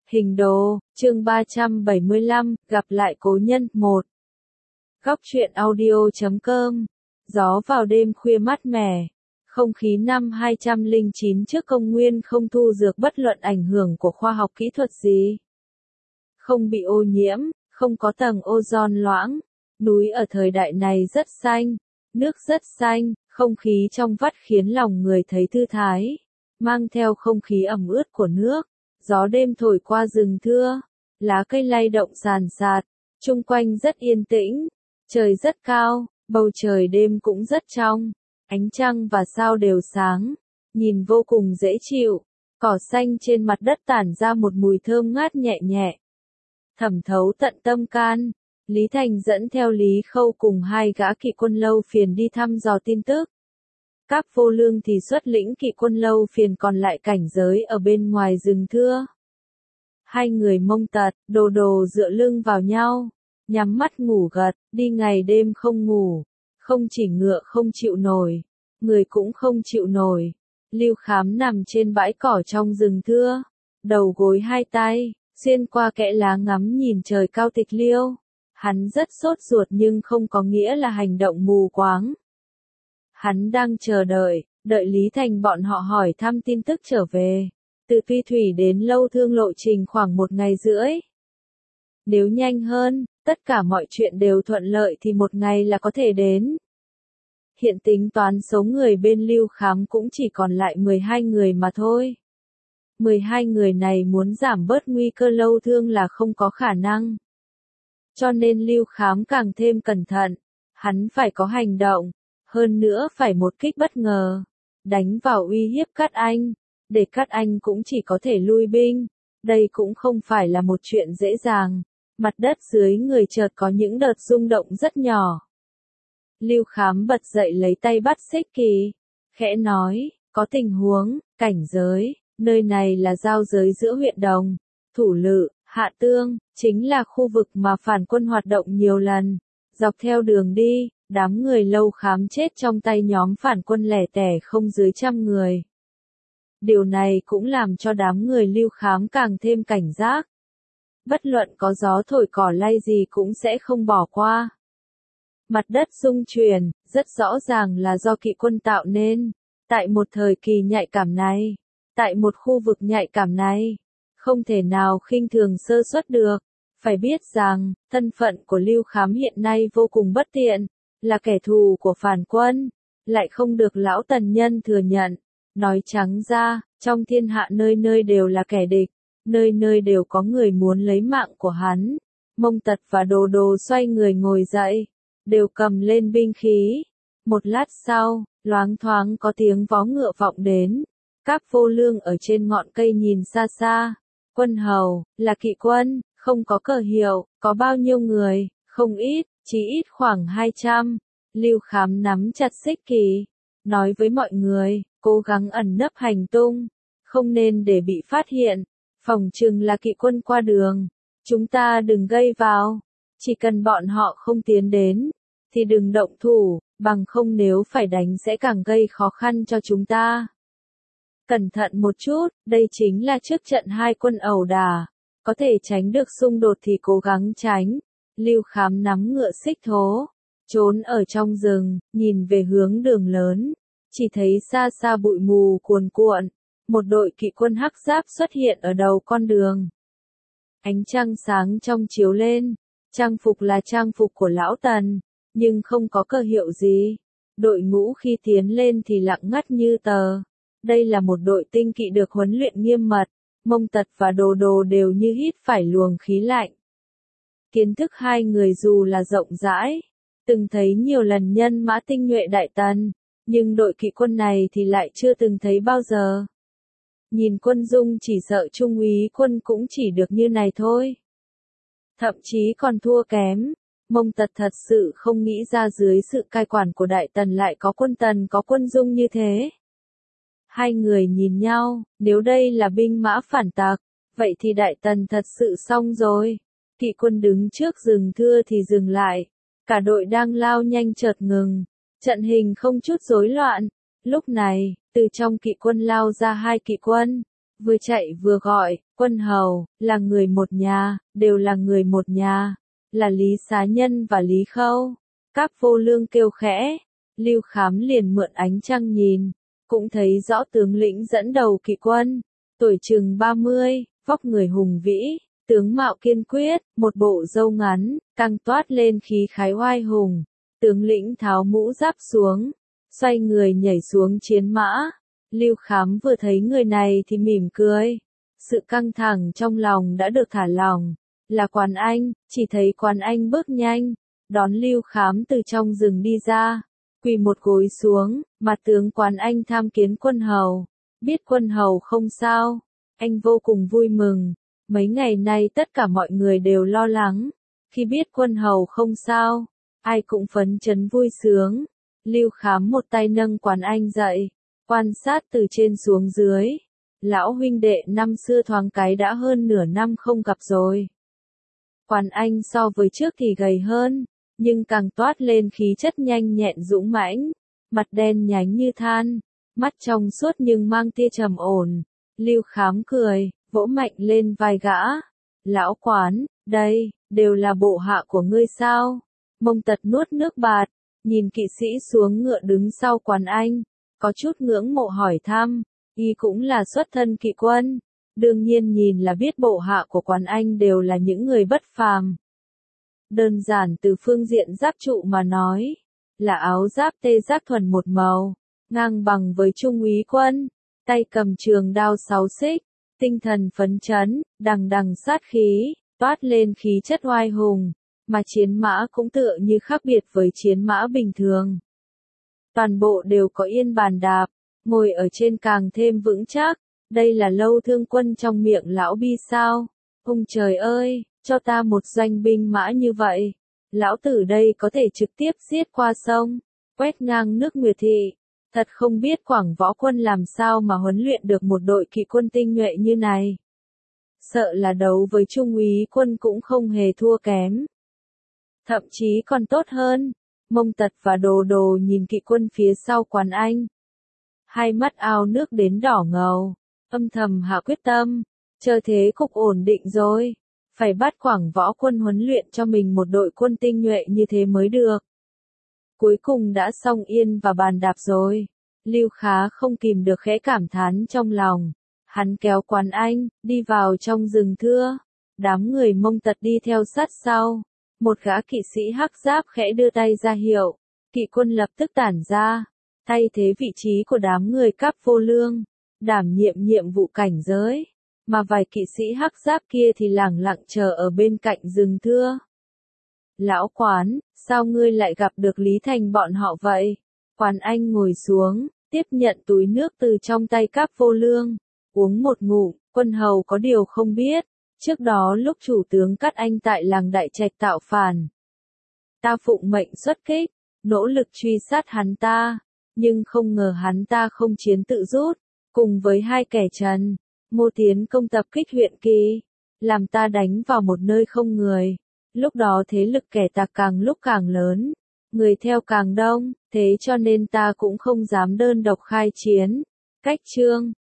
Hình đồ, chương 375, gặp lại cố nhân, 1. Góc truyện audio.com. Gió vào đêm khuya mát mẻ. Không khí năm 209 trước công nguyên không thu dược bất luận ảnh hưởng của khoa học kỹ thuật gì. Không bị ô nhiễm, không có tầng ozone loãng. Núi ở thời đại này rất xanh, nước rất xanh, không khí trong vắt khiến lòng người thấy thư thái, mang theo không khí ẩm ướt của nước. Gió đêm thổi qua rừng thưa, lá cây lay động sàn sạt, chung quanh rất yên tĩnh, trời rất cao, bầu trời đêm cũng rất trong, ánh trăng và sao đều sáng, nhìn vô cùng dễ chịu, cỏ xanh trên mặt đất tản ra một mùi thơm ngát nhẹ nhẹ, thẩm thấu tận tâm can. Lý Thành dẫn theo Lý Khâu cùng hai gã kỵ quân Lâu Phiền đi thăm dò tin tức. Các Vô Lương thì xuất lĩnh kỵ quân Lâu Phiền còn lại cảnh giới ở bên ngoài rừng thưa. Hai người Mông Tật, Đồ Đồ dựa lưng vào nhau, nhắm mắt ngủ gật, đi ngày đêm không ngủ, không chỉ ngựa không chịu nổi, người cũng không chịu nổi. Lưu Khám nằm trên bãi cỏ trong rừng thưa, đầu gối hai tay, xuyên qua kẽ lá ngắm nhìn trời cao tịch liêu. Hắn rất sốt ruột nhưng không có nghĩa là hành động mù quáng. Hắn đang chờ đợi Lý Thành bọn họ hỏi thăm tin tức trở về. Từ Tuy Thủy đến Lâu Thương lộ trình khoảng 1 ngày rưỡi. Nếu nhanh hơn, tất cả mọi chuyện đều thuận lợi thì 1 ngày là có thể đến. Hiện tính toán số người bên Lưu Khám cũng chỉ còn lại 12 người mà thôi. 12 người này muốn giảm bớt nguy cơ Lâu Thương là không có khả năng. Cho nên Lưu Khám càng thêm cẩn thận, hắn phải có hành động, hơn nữa phải một kích bất ngờ, đánh vào uy hiếp Cát Anh, để Cát Anh cũng chỉ có thể lui binh, đây cũng không phải là một chuyện dễ dàng, mặt đất dưới người chợt có những đợt rung động rất nhỏ. Lưu Khám bật dậy lấy tay bắt Xích Kỳ, khẽ nói, có tình huống, cảnh giới, nơi này là giao giới giữa huyện Đồng, Thủ Lự, Hạ Tương, chính là khu vực mà phản quân hoạt động nhiều lần. Dọc theo đường đi, đám người Lâu Khám chết trong tay nhóm phản quân lẻ tẻ không dưới 100 người. Điều này cũng làm cho đám người Lưu Khám càng thêm cảnh giác. Bất luận có gió thổi cỏ lay gì cũng sẽ không bỏ qua. Mặt đất rung chuyển, rất rõ ràng là do kỵ quân tạo nên. Tại một thời kỳ nhạy cảm này, tại một khu vực nhạy cảm này, không thể nào khinh thường sơ suất được. Phải biết rằng, thân phận của Lưu Khám hiện nay vô cùng bất tiện, là kẻ thù của phản quân, lại không được lão Tần Nhân thừa nhận. Nói trắng ra, trong thiên hạ nơi nơi đều là kẻ địch, nơi nơi đều có người muốn lấy mạng của hắn. Mông Tật và Đồ Đồ xoay người ngồi dậy, đều cầm lên binh khí. Một lát sau, loáng thoáng có tiếng vó ngựa vọng đến. Các Vô Lương ở trên ngọn cây nhìn xa xa. Quân hầu, là kỵ quân, không có cờ hiệu, có bao nhiêu người, không ít, chỉ ít khoảng 200. Lưu Khám nắm chặt Xích Kỳ, nói với mọi người, cố gắng ẩn nấp hành tung, không nên để bị phát hiện, phòng chừng là kỵ quân qua đường, chúng ta đừng gây vào, chỉ cần bọn họ không tiến đến, thì đừng động thủ, bằng không nếu phải đánh sẽ càng gây khó khăn cho chúng ta. Cẩn thận một chút, đây chính là trước trận hai quân ẩu đả, có thể tránh được xung đột thì cố gắng tránh. Lưu Khám nắm ngựa Xích Thố, trốn ở trong rừng, nhìn về hướng đường lớn, chỉ thấy xa xa bụi mù cuồn cuộn, một đội kỵ quân hắc giáp xuất hiện ở đầu con đường. Ánh trăng sáng trong chiếu lên, trang phục là trang phục của lão Tần, nhưng không có cờ hiệu gì. Đội ngũ khi tiến lên thì lặng ngắt như tờ. Đây là một đội tinh kỵ được huấn luyện nghiêm mật, Mông Tật và Đồ Đồ đều như hít phải luồng khí lạnh. Kiến thức hai người dù là rộng rãi, từng thấy nhiều lần nhân mã tinh nhuệ Đại Tần, nhưng đội kỵ quân này thì lại chưa từng thấy bao giờ. Nhìn quân dung chỉ sợ trung úy quân cũng chỉ được như này thôi. Thậm chí còn thua kém. Mông Tật thật sự không nghĩ ra dưới sự cai quản của Đại Tần lại có quân Tần có quân dung như thế. Hai người nhìn nhau, nếu đây là binh mã phản tặc, vậy thì Đại Tần thật sự xong rồi. Kỵ quân đứng trước rừng thưa thì dừng lại, cả đội đang lao nhanh chợt ngừng, trận hình không chút rối loạn. Lúc này, từ trong kỵ quân lao ra hai kỵ quân, vừa chạy vừa gọi, quân hầu, là người một nhà, đều là người một nhà, là Lý Xá Nhân và Lý Khâu. Các vô lương kêu khẽ, Lưu Khám liền mượn ánh trăng nhìn, cũng thấy rõ tướng lĩnh dẫn đầu kỵ quân, tuổi chừng 30, vóc người hùng vĩ, tướng mạo kiên quyết, một bộ râu ngắn, càng toát lên khí khái oai hùng. Tướng lĩnh tháo mũ giáp xuống, xoay người nhảy xuống chiến mã. Lưu Khám vừa thấy người này thì mỉm cười. Sự căng thẳng trong lòng đã được thả lỏng. Là Quán Anh, chỉ thấy Quán Anh bước nhanh, đón Lưu Khám từ trong rừng đi ra, quỳ một gối xuống, mà tướng Quán Anh tham kiến quân hầu. Biết quân hầu không sao, anh vô cùng vui mừng. Mấy ngày nay tất cả mọi người đều lo lắng. Khi biết quân hầu không sao, ai cũng phấn chấn vui sướng. Lưu Khám một tay nâng Quán Anh dậy, quan sát từ trên xuống dưới. Lão huynh đệ năm xưa thoáng cái đã hơn nửa năm không gặp rồi. Quán Anh so với trước thì gầy hơn, nhưng càng toát lên khí chất nhanh nhẹn dũng mãnh, mặt đen nhánh như than, mắt trong suốt nhưng mang tia trầm ổn. Lưu Khám cười, vỗ mạnh lên vai gã. Lão Quán, đây, đều là bộ hạ của ngươi sao? Mông Tật nuốt nước bạt, nhìn kỵ sĩ xuống ngựa đứng sau Quán Anh, có chút ngưỡng mộ hỏi thăm, y cũng là xuất thân kỵ quân, đương nhiên nhìn là biết bộ hạ của Quán Anh đều là những người bất phàm. Đơn giản từ phương diện giáp trụ mà nói, là áo giáp tê giác thuần một màu, ngang bằng với trung úy quân, tay cầm trường đao 6 xích, tinh thần phấn chấn, đằng đằng sát khí, toát lên khí chất oai hùng, mà chiến mã cũng tựa như khác biệt với chiến mã bình thường. Toàn bộ đều có yên bàn đạp, ngồi ở trên càng thêm vững chắc, đây là Lâu Thương Quân trong miệng lão Bi sao? Ông trời ơi, cho ta một doanh binh mã như vậy, lão tử đây có thể trực tiếp giết qua sông, quét ngang nước Nguyệt Thị. Thật không biết Quảng Võ Quân làm sao mà huấn luyện được một đội kỵ quân tinh nhuệ như này. Sợ là đấu với trung úy quân cũng không hề thua kém. Thậm chí còn tốt hơn. Mông Tật và Đồ Đồ nhìn kỵ quân phía sau Quán Anh. Hai mắt ao nước đến đỏ ngầu, âm thầm hạ quyết tâm, chờ thế cục ổn định rồi. Phải bắt Quảng Võ Quân huấn luyện cho mình một đội quân tinh nhuệ như thế mới được. Cuối cùng đã xong yên và bàn đạp rồi. Lưu Khá không kìm được khẽ cảm thán trong lòng. Hắn kéo Quán Anh, đi vào trong rừng thưa. Đám người Mông Tật đi theo sát sau. Một gã kỵ sĩ hắc giáp khẽ đưa tay ra hiệu. Kỵ quân lập tức tản ra. Thay thế vị trí của đám người Cáp Vô Lương. Đảm nhiệm nhiệm vụ cảnh giới. Mà vài kỵ sĩ hắc giáp kia thì lẳng lặng chờ ở bên cạnh rừng thưa. Lão Quán, sao ngươi lại gặp được Lý Thành bọn họ vậy? Quán Anh ngồi xuống, tiếp nhận túi nước từ trong tay Cáp Vô Lương, uống một ngụm. Quân hầu có điều không biết, trước đó lúc chủ tướng Cát Anh tại làng Đại Trạch tạo phản, ta phụng mệnh xuất kích, nỗ lực truy sát hắn ta, nhưng không ngờ hắn ta không chiến tự rút, cùng với hai kẻ Trần, Mô tiến công tập kích huyện Kỳ, làm ta đánh vào một nơi không người. Lúc đó thế lực kẻ tặc càng lúc càng lớn, người theo càng đông, thế cho nên ta cũng không dám đơn độc khai chiến. Cách chương